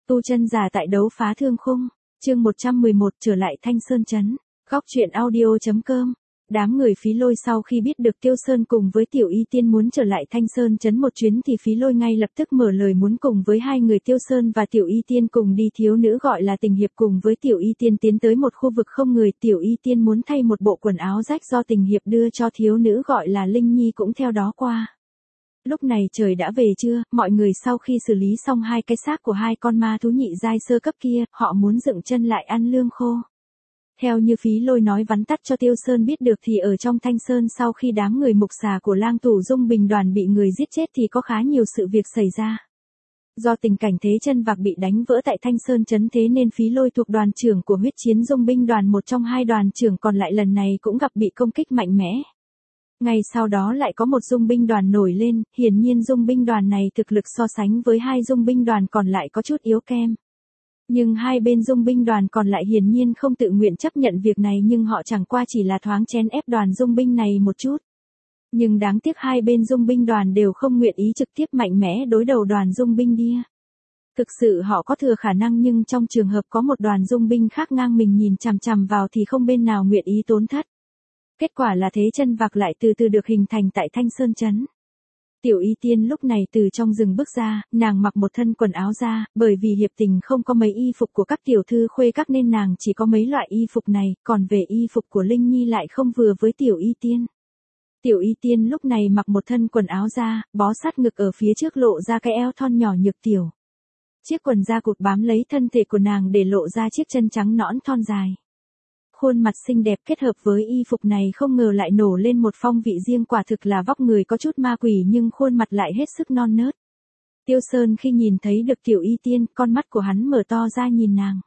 Tu chân giả tại đấu phá thương khung, chương 111 trở lại Thanh Sơn Trấn, góc truyện audio.com. Đám người Phí Lôi sau khi biết được Tiêu Sơn cùng với Tiểu Y Tiên muốn trở lại Thanh Sơn Trấn một chuyến thì Phí Lôi ngay lập tức mở lời muốn cùng với hai người Tiêu Sơn và Tiểu Y Tiên cùng đi. Thiếu nữ gọi là Tình Hiệp cùng với Tiểu Y Tiên tiến tới một khu vực không người. Tiểu Y Tiên muốn thay một bộ quần áo rách do Tình Hiệp đưa cho thiếu nữ gọi là Linh Nhi cũng theo đó qua. Lúc này trời đã về trưa, mọi người sau khi xử lý xong hai cái xác của hai con ma thú nhị giai sơ cấp kia, họ muốn dựng chân lại ăn lương khô. Theo như Phí Lôi nói vắn tắt cho Tiêu Sơn biết được thì ở trong Thanh Sơn sau khi đám người mục xà của Lang Tủ Dung Bình đoàn bị người giết chết thì có khá nhiều sự việc xảy ra. Do tình cảnh thế chân vạc bị đánh vỡ tại Thanh Sơn Trấn thế nên Phí Lôi thuộc đoàn trưởng của huyết chiến Dung Binh đoàn, một trong hai đoàn trưởng còn lại lần này cũng gặp bị công kích mạnh mẽ. Ngay sau đó lại có một dung binh đoàn nổi lên, hiển nhiên dung binh đoàn này thực lực so sánh với hai dung binh đoàn còn lại có chút yếu kém. Nhưng hai bên dung binh đoàn còn lại hiển nhiên không tự nguyện chấp nhận việc này, nhưng họ chẳng qua chỉ là thoáng chèn ép đoàn dung binh này một chút. Nhưng đáng tiếc hai bên dung binh đoàn đều không nguyện ý trực tiếp mạnh mẽ đối đầu đoàn dung binh Đia. Thực sự họ có thừa khả năng, nhưng trong trường hợp có một đoàn dung binh khác ngang mình nhìn chằm chằm vào thì không bên nào nguyện ý tốn thất. Kết quả là thế chân vạc lại từ từ được hình thành tại Thanh Sơn Trấn. Tiểu Y Tiên lúc này từ trong rừng bước ra, nàng mặc một thân quần áo da, bởi vì hiệp tình không có mấy y phục của các tiểu thư khuê các nên nàng chỉ có mấy loại y phục này, còn về y phục của Linh Nhi lại không vừa với Tiểu Y Tiên. Tiểu Y Tiên lúc này mặc một thân quần áo da, bó sát ngực ở phía trước lộ ra cái eo thon nhỏ nhược tiểu. Chiếc quần da cụt bám lấy thân thể của nàng để lộ ra chiếc chân trắng nõn thon dài. Khuôn mặt xinh đẹp kết hợp với y phục này không ngờ lại nổ lên một phong vị riêng, quả thực là vóc người có chút ma quỷ nhưng khuôn mặt lại hết sức non nớt. Tiêu Sơn khi nhìn thấy được Tiểu Y Tiên, con mắt của hắn mở to ra nhìn nàng.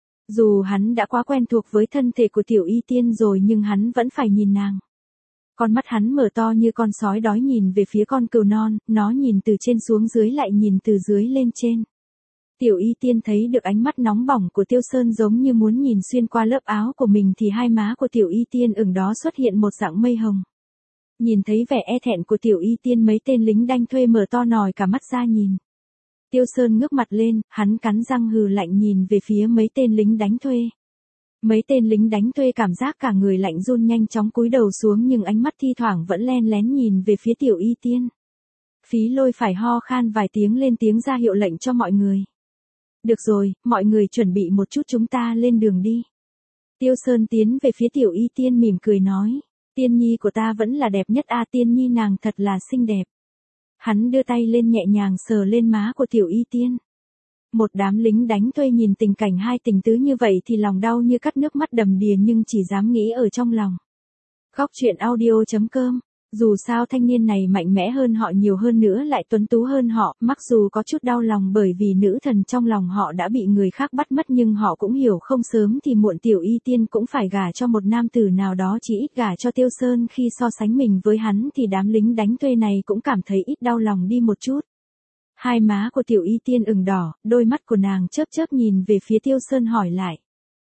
Dù hắn đã quá quen thuộc với thân thể của Tiểu Y Tiên rồi nhưng hắn vẫn phải nhìn nàng. Con mắt hắn mở to như con sói đói nhìn về phía con cừu non, nó nhìn từ trên xuống dưới lại nhìn từ dưới lên trên. Tiểu Y Tiên thấy được ánh mắt nóng bỏng của Tiêu Sơn giống như muốn nhìn xuyên qua lớp áo của mình thì hai má của Tiểu Y Tiên ửng đó xuất hiện một dạng mây hồng. Nhìn thấy vẻ e thẹn của Tiểu Y Tiên, mấy tên lính đanh thuê mở to nòi cả mắt ra nhìn. Tiêu Sơn ngước mặt lên, hắn cắn răng hừ lạnh nhìn về phía mấy tên lính đánh thuê. Mấy tên lính đánh thuê cảm giác cả người lạnh run, nhanh chóng cúi đầu xuống nhưng ánh mắt thi thoảng vẫn len lén nhìn về phía Tiểu Y Tiên. Phí Lôi phải ho khan vài tiếng lên tiếng ra hiệu lệnh cho mọi người. Được rồi, mọi người chuẩn bị một chút, chúng ta lên đường đi. Tiêu Sơn tiến về phía Tiểu Y Tiên mỉm cười nói. Tiên nhi của ta vẫn là đẹp nhất a, Tiên nhi nàng thật là xinh đẹp. Hắn đưa tay lên nhẹ nhàng sờ lên má của Tiểu Y Tiên. Một đám lính đánh thuê nhìn tình cảnh hai tình tứ như vậy thì lòng đau như cắt nước mắt đầm đìa nhưng chỉ dám nghĩ ở trong lòng. Góc truyện audio.com. Dù sao thanh niên này mạnh mẽ hơn họ nhiều, hơn nữa lại tuấn tú hơn họ, mặc dù có chút đau lòng bởi vì nữ thần trong lòng họ đã bị người khác bắt mất nhưng họ cũng hiểu không sớm thì muộn Tiểu Y Tiên cũng phải gả cho một nam tử nào đó, chỉ ít gả cho Tiêu Sơn. Khi so sánh mình với hắn thì đám lính đánh thuê này cũng cảm thấy ít đau lòng đi một chút. Hai má của Tiểu Y Tiên ửng đỏ, đôi mắt của nàng chớp chớp nhìn về phía Tiêu Sơn hỏi lại.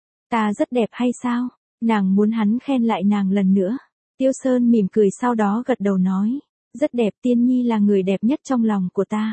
Ta rất đẹp hay sao? Nàng muốn hắn khen lại nàng lần nữa. Tiêu Sơn mỉm cười sau đó gật đầu nói. Rất đẹp, Tiên nhi là người đẹp nhất trong lòng của ta.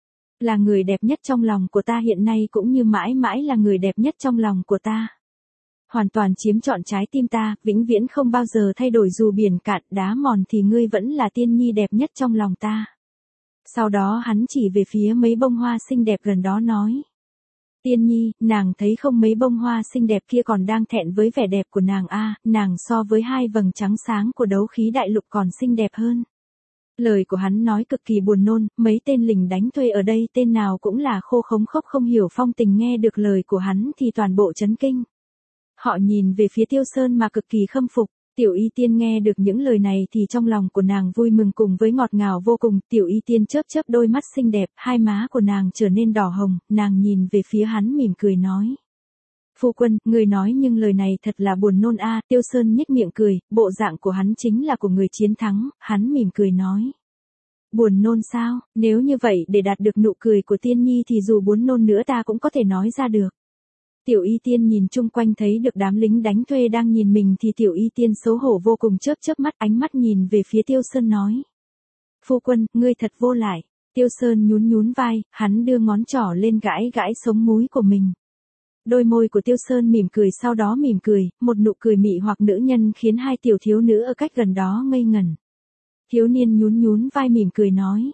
Là người đẹp nhất trong lòng của ta hiện nay cũng như mãi mãi là người đẹp nhất trong lòng của ta. Hoàn toàn chiếm trọn trái tim ta, vĩnh viễn không bao giờ thay đổi dù biển cạn đá mòn thì ngươi vẫn là Tiên nhi đẹp nhất trong lòng ta. Sau đó hắn chỉ về phía mấy bông hoa xinh đẹp gần đó nói. Tiên nhi, nàng thấy không, mấy bông hoa xinh đẹp kia còn đang thẹn với vẻ đẹp của nàng a, nàng so với hai vầng trắng sáng của đấu khí đại lục còn xinh đẹp hơn. Lời của hắn nói cực kỳ buồn nôn, mấy tên lính đánh thuê ở đây tên nào cũng là khô khống khốc không hiểu phong tình, nghe được lời của hắn thì toàn bộ chấn kinh. Họ nhìn về phía Tiêu Sơn mà cực kỳ khâm phục. Tiểu Y Tiên nghe được những lời này thì trong lòng của nàng vui mừng cùng với ngọt ngào vô cùng. Tiểu Y Tiên chớp chớp đôi mắt xinh đẹp, hai má của nàng trở nên đỏ hồng, nàng nhìn về phía hắn mỉm cười nói. Phu quân, người nói nhưng lời này thật là buồn nôn a. Tiêu Sơn nhếch miệng cười, bộ dạng của hắn chính là của người chiến thắng, hắn mỉm cười nói. Buồn nôn sao? Nếu như vậy để đạt được nụ cười của Tiên nhi thì dù buồn nôn nữa ta cũng có thể nói ra được. Tiểu Y Tiên nhìn chung quanh thấy được đám lính đánh thuê đang nhìn mình thì Tiểu Y Tiên xấu hổ vô cùng, chớp chớp mắt, ánh mắt nhìn về phía Tiêu Sơn nói. Phu quân, ngươi thật vô lại. Tiêu Sơn nhún nhún vai, hắn đưa ngón trỏ lên gãi gãi sống múi của mình. Đôi môi của Tiêu Sơn mỉm cười sau đó mỉm cười, một nụ cười mị hoặc nữ nhân khiến hai tiểu thiếu nữ ở cách gần đó ngây ngẩn. Thiếu niên nhún nhún vai mỉm cười nói,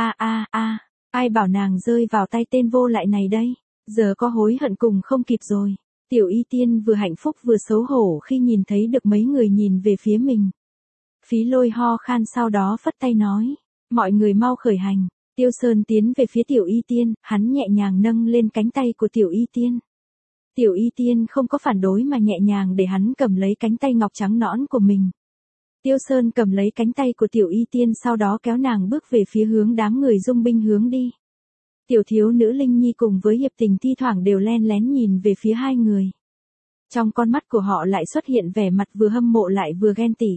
ai bảo nàng rơi vào tay tên vô lại này đây, giờ có hối hận cùng không kịp rồi. Tiểu Y Tiên vừa hạnh phúc vừa xấu hổ khi nhìn thấy được mấy người nhìn về phía mình. Phí Lôi ho khan sau đó phất tay nói, mọi người mau khởi hành. Tiêu Sơn tiến về phía Tiểu Y Tiên, hắn nhẹ nhàng nâng lên cánh tay của Tiểu Y Tiên. Tiểu Y Tiên không có phản đối mà nhẹ nhàng để hắn cầm lấy cánh tay ngọc trắng nõn của mình. Tiêu Sơn cầm lấy cánh tay của Tiểu Y Tiên sau đó kéo nàng bước về phía hướng đám người dung binh hướng đi. Tiểu thiếu nữ Linh Nhi cùng với Hiệp Tình thi thoảng đều len lén nhìn về phía hai người. Trong con mắt của họ lại xuất hiện vẻ mặt vừa hâm mộ lại vừa ghen tị.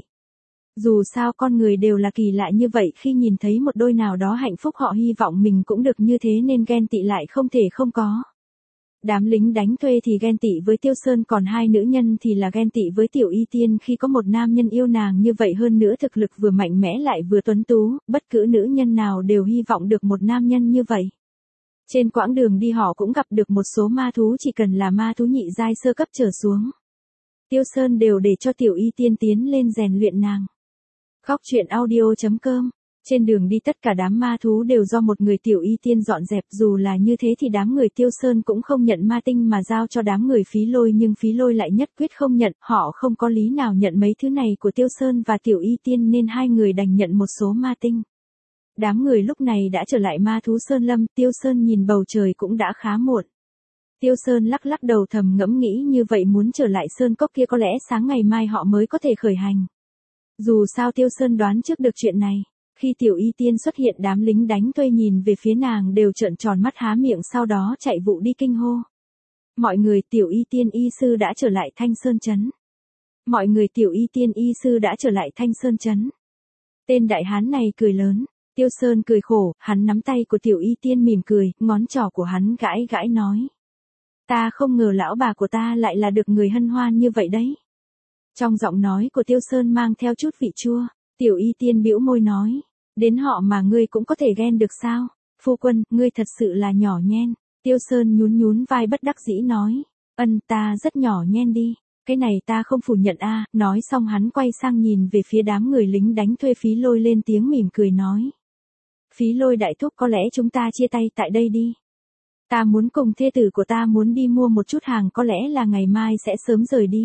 Dù sao con người đều là kỳ lạ như vậy, khi nhìn thấy một đôi nào đó hạnh phúc họ hy vọng mình cũng được như thế nên ghen tị lại không thể không có. Đám lính đánh thuê thì ghen tị với Tiêu Sơn, còn hai nữ nhân thì là ghen tị với Tiểu Y Tiên khi có một nam nhân yêu nàng như vậy, hơn nữa thực lực vừa mạnh mẽ lại vừa tuấn tú, bất cứ nữ nhân nào đều hy vọng được một nam nhân như vậy. Trên quãng đường đi họ cũng gặp được một số ma thú, chỉ cần là ma thú nhị giai sơ cấp trở xuống. Tiêu Sơn đều để cho Tiểu Y Tiên tiến lên rèn luyện nàng. Góc truyện audio.com. Trên đường đi tất cả đám ma thú đều do một người Tiểu Y Tiên dọn dẹp, dù là như thế thì đám người Tiêu Sơn cũng không nhận ma tinh mà giao cho đám người Phí Lôi, nhưng Phí Lôi lại nhất quyết không nhận, họ không có lý nào nhận mấy thứ này của Tiêu Sơn và Tiểu Y Tiên nên hai người đành nhận một số ma tinh. Đám người lúc này đã trở lại ma thú Sơn Lâm, Tiêu Sơn nhìn bầu trời cũng đã khá muộn. Tiêu Sơn lắc lắc đầu thầm ngẫm nghĩ như vậy muốn trở lại Sơn Cốc kia có lẽ sáng ngày mai họ mới có thể khởi hành. Dù sao Tiêu Sơn đoán trước được chuyện này. Khi Tiểu Y Tiên xuất hiện đám lính đánh thuê nhìn về phía nàng đều trợn tròn mắt há miệng sau đó chạy vụ đi kinh hô. Mọi người, Tiểu Y Tiên y sư đã trở lại Thanh Sơn Trấn. Mọi người, Tiểu Y Tiên y sư đã trở lại Thanh Sơn Trấn. Tên đại hán này cười lớn. Tiêu Sơn cười khổ, hắn nắm tay của Tiểu Y Tiên mỉm cười, ngón trỏ của hắn gãi gãi nói. Ta không ngờ lão bà của ta lại là được người hân hoan như vậy đấy. Trong giọng nói của Tiêu Sơn mang theo chút vị chua, Tiểu Y Tiên bĩu môi nói. Đến họ mà ngươi cũng có thể ghen được sao? Phu quân, ngươi thật sự là nhỏ nhen. Tiêu Sơn nhún nhún vai bất đắc dĩ nói. Ta rất nhỏ nhen đi. Cái này ta không phủ nhận a. Nói xong hắn quay sang nhìn về phía đám người lính đánh thuê. Phí Lôi lên tiếng mỉm cười nói. Phí Lôi đại thúc, có lẽ chúng ta chia tay tại đây đi. Ta muốn cùng thê tử của ta muốn đi mua một chút hàng, có lẽ là ngày mai sẽ sớm rời đi.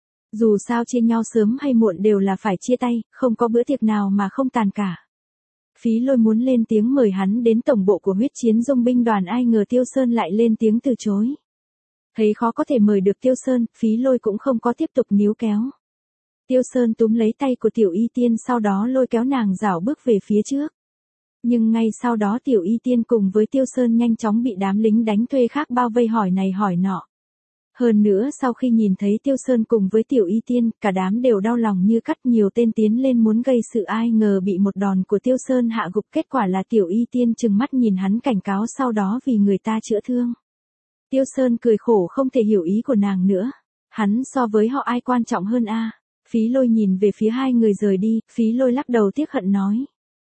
Dù sao chia nhau sớm hay muộn đều là phải chia tay, không có bữa tiệc nào mà không tàn cả. Phí Lôi muốn lên tiếng mời hắn đến tổng bộ của huyết chiến dung binh đoàn, ai ngờ Tiêu Sơn lại lên tiếng từ chối. Thấy khó có thể mời được Tiêu Sơn, Phí Lôi cũng không có tiếp tục níu kéo. Tiêu Sơn túm lấy tay của Tiểu Y Tiên sau đó lôi kéo nàng rảo bước về phía trước. Nhưng ngay sau đó Tiểu Y Tiên cùng với Tiêu Sơn nhanh chóng bị đám lính đánh thuê khác bao vây hỏi này hỏi nọ. Hơn nữa sau khi nhìn thấy Tiêu Sơn cùng với Tiểu Y Tiên, cả đám đều đau lòng như cắt, nhiều tên tiến lên muốn gây sự, ai ngờ bị một đòn của Tiêu Sơn hạ gục, kết quả là Tiểu Y Tiên trừng mắt nhìn hắn cảnh cáo sau đó vì người ta chữa thương. Tiêu Sơn cười khổ không thể hiểu ý của nàng nữa. Hắn so với họ ai quan trọng hơn a? Phí Lôi nhìn về phía hai người rời đi, Phí Lôi lắc đầu tiếc hận nói.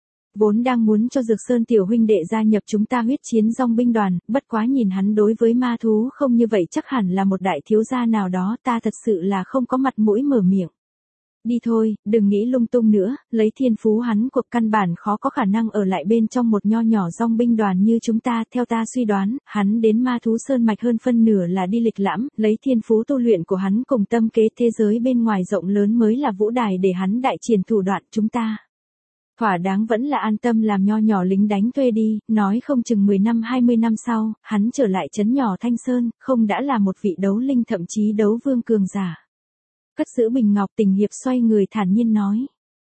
Vốn đang muốn cho Dược Sơn tiểu huynh đệ gia nhập chúng ta huyết chiến dòng binh đoàn, bất quá nhìn hắn đối với ma thú không như vậy chắc hẳn là một đại thiếu gia nào đó, ta thật sự là không có mặt mũi mở miệng. Đi thôi, đừng nghĩ lung tung nữa, lấy thiên phú hắn cuộc căn bản khó có khả năng ở lại bên trong một nho nhỏ dòng binh đoàn như chúng ta, theo ta suy đoán, hắn đến ma thú sơn mạch hơn phân nửa là đi lịch lãm, lấy thiên phú tu luyện của hắn cùng tâm kế thế giới bên ngoài rộng lớn mới là vũ đài để hắn đại triển thủ đoạn, chúng ta. Thỏa đáng vẫn là an tâm làm nho nhỏ lính đánh thuê đi, nói không chừng 10 năm 20 năm sau, hắn trở lại trấn nhỏ Thanh Sơn, không đã là một vị đấu linh thậm chí đấu vương cường giả. Cất giữ bình ngọc, Tình Hiệp xoay người thản nhiên nói.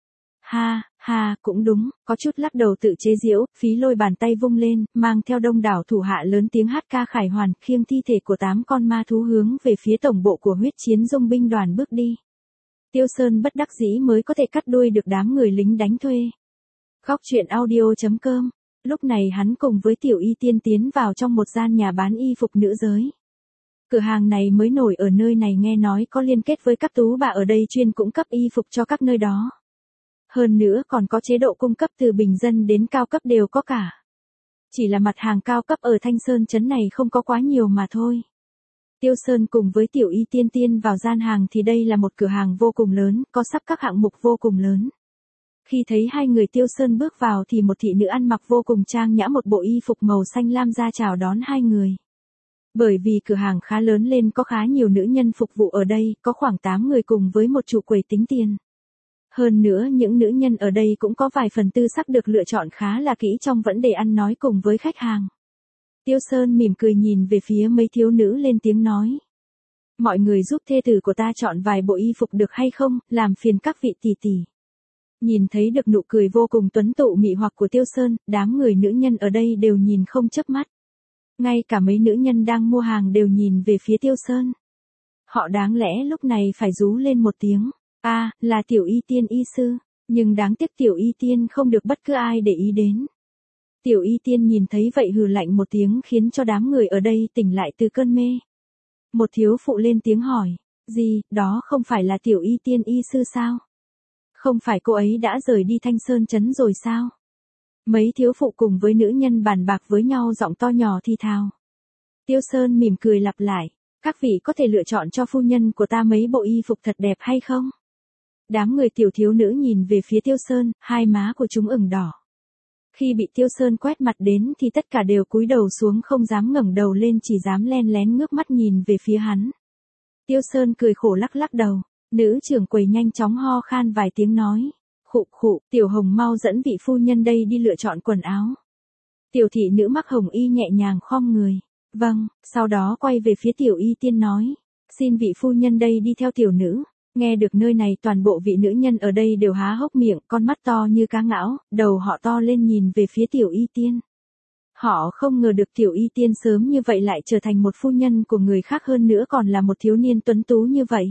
Ha, ha, cũng đúng, có chút lắc đầu tự chế giễu, Phí Lôi bàn tay vung lên, mang theo đông đảo thủ hạ lớn tiếng hát ca khải hoàn, khiêng thi thể của 8 con ma thú hướng về phía tổng bộ của huyết chiến dung binh đoàn bước đi. Tiêu Sơn bất đắc dĩ mới có thể cắt đuôi được đám người lính đánh thuê. Góc truyện audio.com. Lúc này hắn cùng với Tiểu Y Tiên tiến vào trong một gian nhà bán y phục nữ giới. Cửa hàng này mới nổi ở nơi này, nghe nói có liên kết với các tú bà ở đây chuyên cung cấp y phục cho các nơi đó. Hơn nữa còn có chế độ cung cấp từ bình dân đến cao cấp đều có cả. Chỉ là mặt hàng cao cấp ở Thanh Sơn trấn này không có quá nhiều mà thôi. Tiêu Sơn cùng với Tiểu Y Tiên Tiên vào gian hàng thì đây là một cửa hàng vô cùng lớn, có sắp các hạng mục vô cùng lớn. Khi thấy hai người Tiêu Sơn bước vào thì một thị nữ ăn mặc vô cùng trang nhã một bộ y phục màu xanh lam ra chào đón hai người. Bởi vì cửa hàng khá lớn lên có khá nhiều nữ nhân phục vụ ở đây, có khoảng 8 người cùng với một chủ quầy tính tiền. Hơn nữa những nữ nhân ở đây cũng có vài phần tư sắc được lựa chọn khá là kỹ trong vấn đề ăn nói cùng với khách hàng. Tiêu Sơn mỉm cười nhìn về phía mấy thiếu nữ lên tiếng nói. Mọi người giúp thê tử của ta chọn vài bộ y phục được hay không, làm phiền các vị tỷ tỷ. Nhìn thấy được nụ cười vô cùng tuấn tụ mị hoặc của Tiêu Sơn, đám người nữ nhân ở đây đều nhìn không chớp mắt. Ngay cả mấy nữ nhân đang mua hàng đều nhìn về phía Tiêu Sơn. Họ đáng lẽ lúc này phải rú lên một tiếng. Là Tiểu Y Tiên y sư, nhưng đáng tiếc Tiểu Y Tiên không được bất cứ ai để ý đến. Tiểu Y Tiên nhìn thấy vậy hừ lạnh một tiếng khiến cho đám người ở đây tỉnh lại từ cơn mê. Một thiếu phụ lên tiếng hỏi, gì, đó không phải là Tiểu Y Tiên y sư sao? Không phải cô ấy đã rời đi Thanh Sơn trấn rồi sao? Mấy thiếu phụ cùng với nữ nhân bàn bạc với nhau giọng to nhỏ thì thào. Tiêu Sơn mỉm cười lặp lại, các vị có thể lựa chọn cho phu nhân của ta mấy bộ y phục thật đẹp hay không? Đám người tiểu thiếu nữ nhìn về phía Tiêu Sơn, hai má của chúng ửng đỏ. Khi bị Tiêu Sơn quét mặt đến thì tất cả đều cúi đầu xuống không dám ngẩng đầu lên chỉ dám len lén ngước mắt nhìn về phía hắn. Tiêu Sơn cười khổ lắc lắc đầu, nữ trưởng quầy nhanh chóng ho khan vài tiếng nói. Khụ khụ, Tiểu Hồng mau dẫn vị phu nhân đây đi lựa chọn quần áo. Tiểu thị nữ mặc hồng y nhẹ nhàng khom người. Vâng, sau đó quay về phía Tiểu Y Tiên nói. Xin vị phu nhân đây đi theo tiểu nữ. Nghe được nơi này toàn bộ vị nữ nhân ở đây đều há hốc miệng, con mắt to như cá ngão, đầu họ to lên nhìn về phía Tiểu Y Tiên. Họ không ngờ được Tiểu Y Tiên sớm như vậy lại trở thành một phu nhân của người khác hơn nữa còn là một thiếu niên tuấn tú như vậy.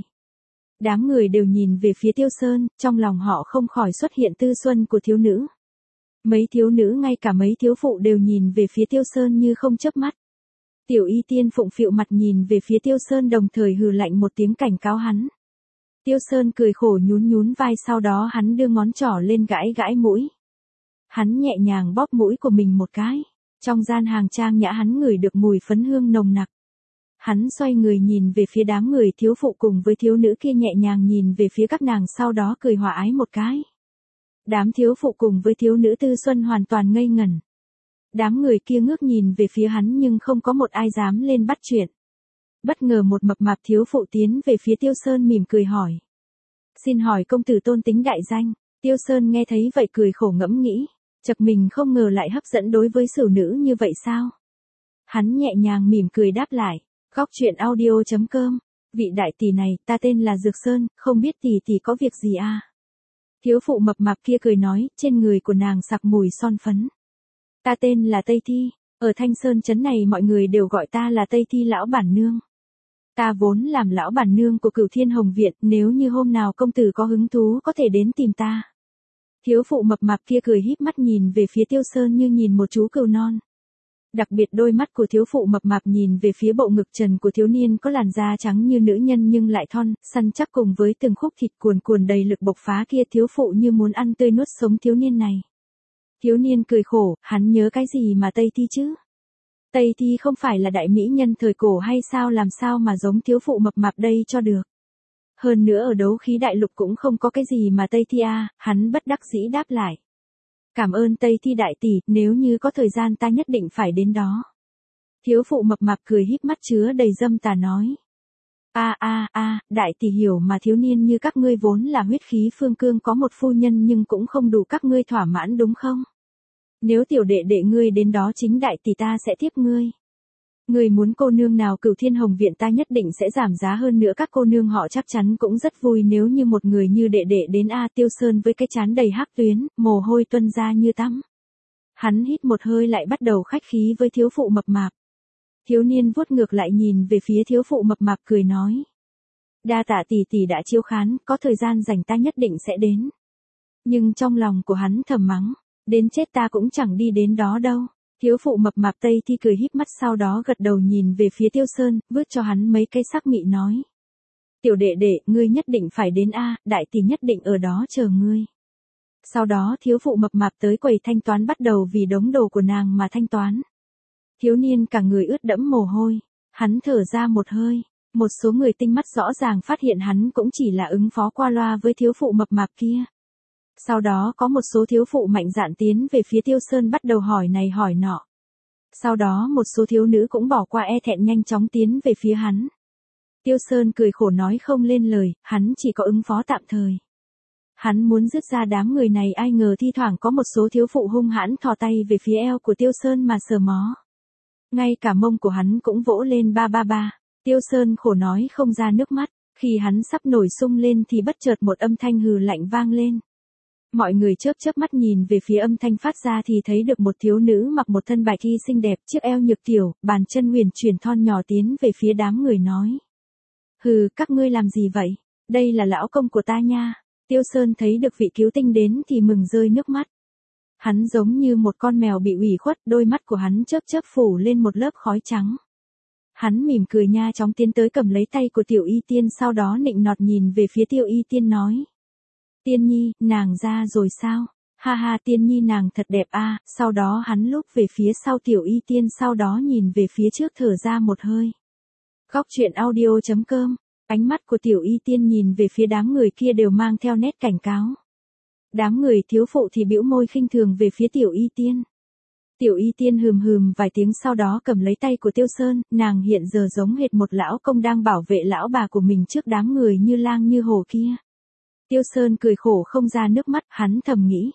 Đám người đều nhìn về phía Tiêu Sơn, trong lòng họ không khỏi xuất hiện tư xuân của thiếu nữ. Mấy thiếu nữ ngay cả mấy thiếu phụ đều nhìn về phía Tiêu Sơn như không chớp mắt. Tiểu Y Tiên phụng phịu mặt nhìn về phía Tiêu Sơn đồng thời hừ lạnh một tiếng cảnh cáo hắn. Tiêu Sơn cười khổ nhún nhún vai sau đó hắn đưa ngón trỏ lên gãi gãi mũi. Hắn nhẹ nhàng bóp mũi của mình một cái. Trong gian hàng trang nhã hắn ngửi được mùi phấn hương nồng nặc. Hắn xoay người nhìn về phía đám người thiếu phụ cùng với thiếu nữ kia nhẹ nhàng nhìn về phía các nàng sau đó cười hòa ái một cái. Đám thiếu phụ cùng với thiếu nữ tư xuân hoàn toàn ngây ngẩn. Đám người kia ngước nhìn về phía hắn nhưng không có một ai dám lên bắt chuyện. Bất ngờ một mập mạp thiếu phụ tiến về phía Tiêu Sơn mỉm cười hỏi. Xin hỏi công tử tôn tính đại danh. Tiêu Sơn nghe thấy vậy cười khổ ngẫm nghĩ. Chật mình không ngờ lại hấp dẫn đối với xử nữ như vậy sao? Hắn nhẹ nhàng mỉm cười đáp lại. Góc truyện audio.com. Vị đại tỷ này, ta tên là Dược Sơn, không biết tỷ có việc gì à? Thiếu phụ mập mạp kia cười nói, trên người của nàng sặc mùi son phấn. Ta tên là Tây Thi, ở Thanh Sơn trấn này mọi người đều gọi ta là Tây Thi lão bản nương. Ta vốn làm lão bản nương của Cửu Thiên Hồng Viện, nếu như hôm nào công tử có hứng thú có thể đến tìm ta. Thiếu phụ mập mạp kia cười híp mắt nhìn về phía Tiêu Sơn như nhìn một chú cừu non. Đặc biệt đôi mắt của thiếu phụ mập mạp nhìn về phía bộ ngực trần của thiếu niên có làn da trắng như nữ nhân nhưng lại thon, săn chắc cùng với từng khúc thịt cuồn cuồn đầy lực bộc phá kia thiếu phụ như muốn ăn tươi nuốt sống thiếu niên này. Thiếu niên cười khổ, hắn nhớ cái gì mà Tây Thi chứ? Tây Thi không phải là đại mỹ nhân thời cổ hay sao làm sao mà giống thiếu phụ mập mạp đây cho được. Hơn nữa ở đấu khí đại lục cũng không có cái gì mà Tây Thi à, hắn bất đắc dĩ đáp lại. Cảm ơn Tây Thi đại tỷ, nếu như có thời gian ta nhất định phải đến đó. Thiếu phụ mập mạp cười híp mắt chứa đầy dâm tà nói. Đại tỷ hiểu mà thiếu niên như các ngươi vốn là huyết khí phương cương có một phu nhân nhưng cũng không đủ các ngươi thỏa mãn đúng không? Nếu tiểu đệ đệ ngươi đến đó chính đại tỷ ta sẽ tiếp ngươi. Ngươi muốn cô nương nào Cửu Thiên Hồng Viện ta nhất định sẽ giảm giá hơn nữa các cô nương họ chắc chắn cũng rất vui nếu như một người như đệ đệ đến Tiêu Sơn với cái trán đầy hắc tuyến, mồ hôi tuôn ra như tắm. Hắn hít một hơi lại bắt đầu khách khí với thiếu phụ mập mạp. Thiếu niên vuốt ngược lại nhìn về phía thiếu phụ mập mạp cười nói. Đa tạ tỷ tỷ đã chiêu khán, có thời gian rảnh ta nhất định sẽ đến. Nhưng trong lòng của hắn thầm mắng, đến chết ta cũng chẳng đi đến đó đâu. Thiếu phụ mập mạp Tây Thi cười híp mắt sau đó gật đầu nhìn về phía Tiêu Sơn, vứt cho hắn mấy cây sắc mị nói. Tiểu đệ đệ, ngươi nhất định phải đến đại tỷ nhất định ở đó chờ ngươi. Sau đó thiếu phụ mập mạp tới quầy thanh toán bắt đầu vì đống đồ của nàng mà thanh toán. Thiếu niên cả người ướt đẫm mồ hôi, hắn thở ra một hơi, một số người tinh mắt rõ ràng phát hiện hắn cũng chỉ là ứng phó qua loa với thiếu phụ mập mạp kia. Sau đó có một số thiếu phụ mạnh dạn tiến về phía Tiêu Sơn bắt đầu hỏi này hỏi nọ. Sau đó một số thiếu nữ cũng bỏ qua e thẹn nhanh chóng tiến về phía hắn. Tiêu Sơn cười khổ nói không lên lời, hắn chỉ có ứng phó tạm thời. Hắn muốn dứt ra đám người này, ai ngờ thi thoảng có một số thiếu phụ hung hãn thò tay về phía eo của Tiêu Sơn mà sờ mó. Ngay cả mông của hắn cũng vỗ lên ba ba ba. Tiêu Sơn khổ nói không ra nước mắt, khi hắn sắp nổi sung lên thì bất chợt một âm thanh hừ lạnh vang lên. Mọi người chớp chớp mắt nhìn về phía âm thanh phát ra thì thấy được một thiếu nữ mặc một thân bạch y xinh đẹp, chiếc eo nhược tiểu, bàn chân huyền chuyển thon nhỏ tiến về phía đám người nói. Hừ, các ngươi làm gì vậy? Đây là lão công của ta nha. Tiêu Sơn thấy được vị cứu tinh đến thì mừng rơi nước mắt. Hắn giống như một con mèo bị ủy khuất, đôi mắt của hắn chớp chớp phủ lên một lớp khói trắng. Hắn mỉm cười nha chóng tiến tới cầm lấy tay của Tiểu Y Tiên, sau đó nịnh nọt nhìn về phía Tiểu Y Tiên nói. Tiên nhi, nàng ra rồi sao? Ha ha, Tiên nhi nàng thật đẹp a. Sau đó hắn lúc về phía sau Tiểu Y Tiên, sau đó nhìn về phía trước thở ra một hơi. Góc truyện audio.com. Ánh mắt của Tiểu Y Tiên nhìn về phía đám người kia đều mang theo nét cảnh cáo. Đám người thiếu phụ thì bĩu môi khinh thường về phía Tiểu Y Tiên. Tiểu Y Tiên hừm vài tiếng sau đó cầm lấy tay của Tiêu Sơn, nàng hiện giờ giống hệt một lão công đang bảo vệ lão bà của mình trước đám người như lang như hổ kia. Tiêu Sơn cười khổ không ra nước mắt, hắn thầm nghĩ.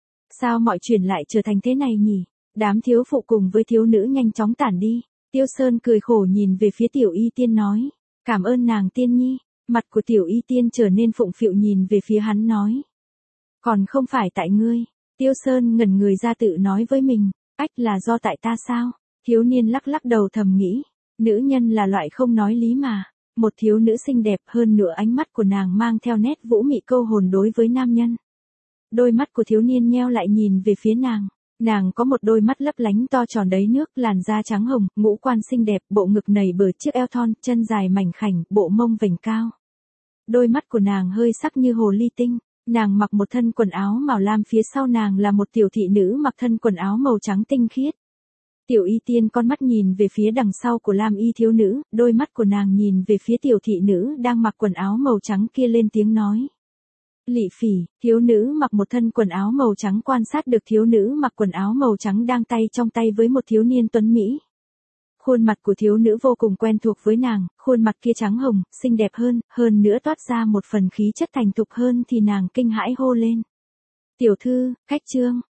Sao mọi chuyện lại trở thành thế này nhỉ? Đám thiếu phụ cùng với thiếu nữ nhanh chóng tản đi. Tiêu Sơn cười khổ nhìn về phía Tiểu Y Tiên nói. Cảm ơn nàng Tiên nhi. Mặt của Tiểu Y Tiên trở nên phụng phịu nhìn về phía hắn nói. Còn không phải tại ngươi. Tiêu Sơn ngẩn người ra tự nói với mình. Ách, là do tại ta sao? Thiếu niên lắc lắc đầu thầm nghĩ. Nữ nhân là loại không nói lý mà. Một thiếu nữ xinh đẹp, hơn nữa ánh mắt của nàng mang theo nét vũ mị câu hồn đối với nam nhân. Đôi mắt của thiếu niên nheo lại nhìn về phía nàng. Nàng có một đôi mắt lấp lánh to tròn đầy nước, làn da trắng hồng, ngũ quan xinh đẹp, bộ ngực nảy bờ, chiếc eo thon, chân dài mảnh khảnh, bộ mông vành cao. Đôi mắt của nàng hơi sắc như hồ ly tinh. Nàng mặc một thân quần áo màu lam, phía sau nàng là một tiểu thị nữ mặc thân quần áo màu trắng tinh khiết. Tiểu Y Tiên con mắt nhìn về phía đằng sau của lam y thiếu nữ, đôi mắt của nàng nhìn về phía tiểu thị nữ đang mặc quần áo màu trắng kia lên tiếng nói. Lị Phỉ, thiếu nữ mặc một thân quần áo màu trắng quan sát được thiếu nữ mặc quần áo màu trắng đang tay trong tay với một thiếu niên tuấn Mỹ. Khuôn mặt của thiếu nữ vô cùng quen thuộc với nàng, khuôn mặt kia trắng hồng, xinh đẹp hơn nữa toát ra một phần khí chất thành thục hơn thì nàng kinh hãi hô lên. Tiểu thư, khách trương,